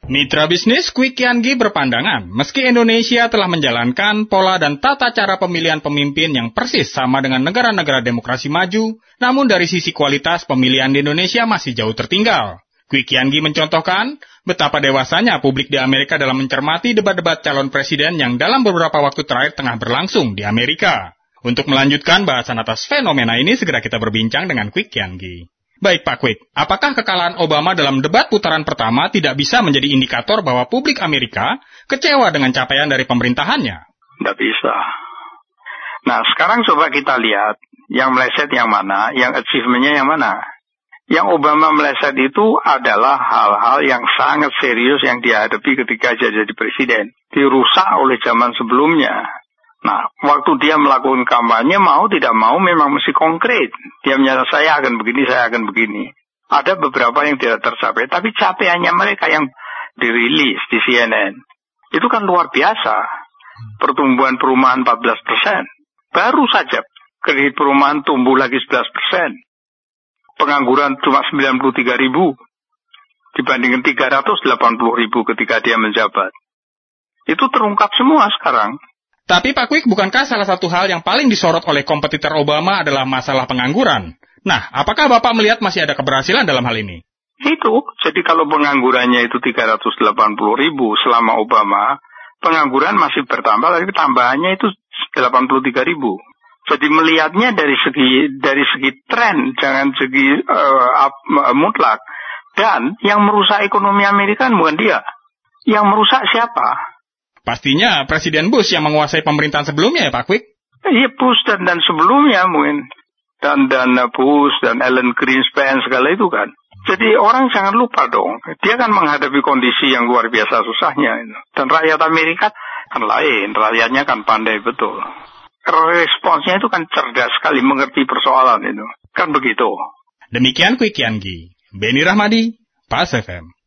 Mitra bisnis Quick Kiangi berpandangan, meski Indonesia telah menjalankan pola dan tata cara pemilihan pemimpin yang persis sama dengan negara-negara demokrasi maju, namun dari sisi kualitas pemilihan di Indonesia masih jauh tertinggal. Quick Kiangi mencontohkan betapa dewasanya publik di Amerika dalam mencermati debat-debat calon presiden yang dalam beberapa waktu terakhir tengah berlangsung di Amerika. Untuk melanjutkan bahasan atas fenomena ini, segera kita berbincang dengan Quick Kiangi. Baik Pak Quick, apakah kekalahan Obama dalam debat putaran pertama tidak bisa menjadi indikator bahwa publik Amerika kecewa dengan capaian dari pemerintahannya? Tidak bisa. Nah, sekarang coba kita lihat yang meleset yang mana, yang achievement-nya yang mana. Yang Obama meleset itu adalah hal-hal yang sangat serius yang dihadapi ketika dia jadi presiden. Dirusak oleh zaman sebelumnya. Nah, waktu dia melakukan kampanye, mau tidak mau memang mesti konkret. Dia menyatakan saya akan begini, saya akan begini. Ada beberapa yang tidak tercapai, tapi capaiannya mereka yang dirilis di CNN. Itu kan luar biasa. Pertumbuhan perumahan 14%. Baru saja kredit perumahan tumbuh lagi 11%. Pengangguran cuma 93.000 dibandingkan 380.000 ketika dia menjabat. Itu terungkap semua sekarang. Tapi Pak Quick, bukankah salah satu hal yang paling disorot oleh kompetitor Obama adalah masalah pengangguran? Nah, apakah Bapak melihat masih ada keberhasilan dalam hal ini? Itu, jadi kalau penganggurannya itu 380.000 selama Obama, pengangguran masih bertambah, tapi tambahannya itu 83.000. Jadi melihatnya dari segi tren, jangan segi mutlak. Dan yang merusak ekonomi Amerika bukan dia. Yang merusak siapa? Pastinya Presiden Bush yang menguasai pemerintahan sebelumnya ya Pak Quick? Iya, Bush dan sebelumnya mungkin. Dan Bush dan Alan Greenspan segala itu kan. Jadi orang jangan lupa dong. Dia kan menghadapi kondisi yang luar biasa susahnya. Dan rakyat Amerika kan lain. Rakyatnya kan pandai betul. Responsnya itu kan cerdas sekali, mengerti persoalan itu. Kan begitu. Demikian Quick Kiangi. Beni Rahmadi, Pas FM.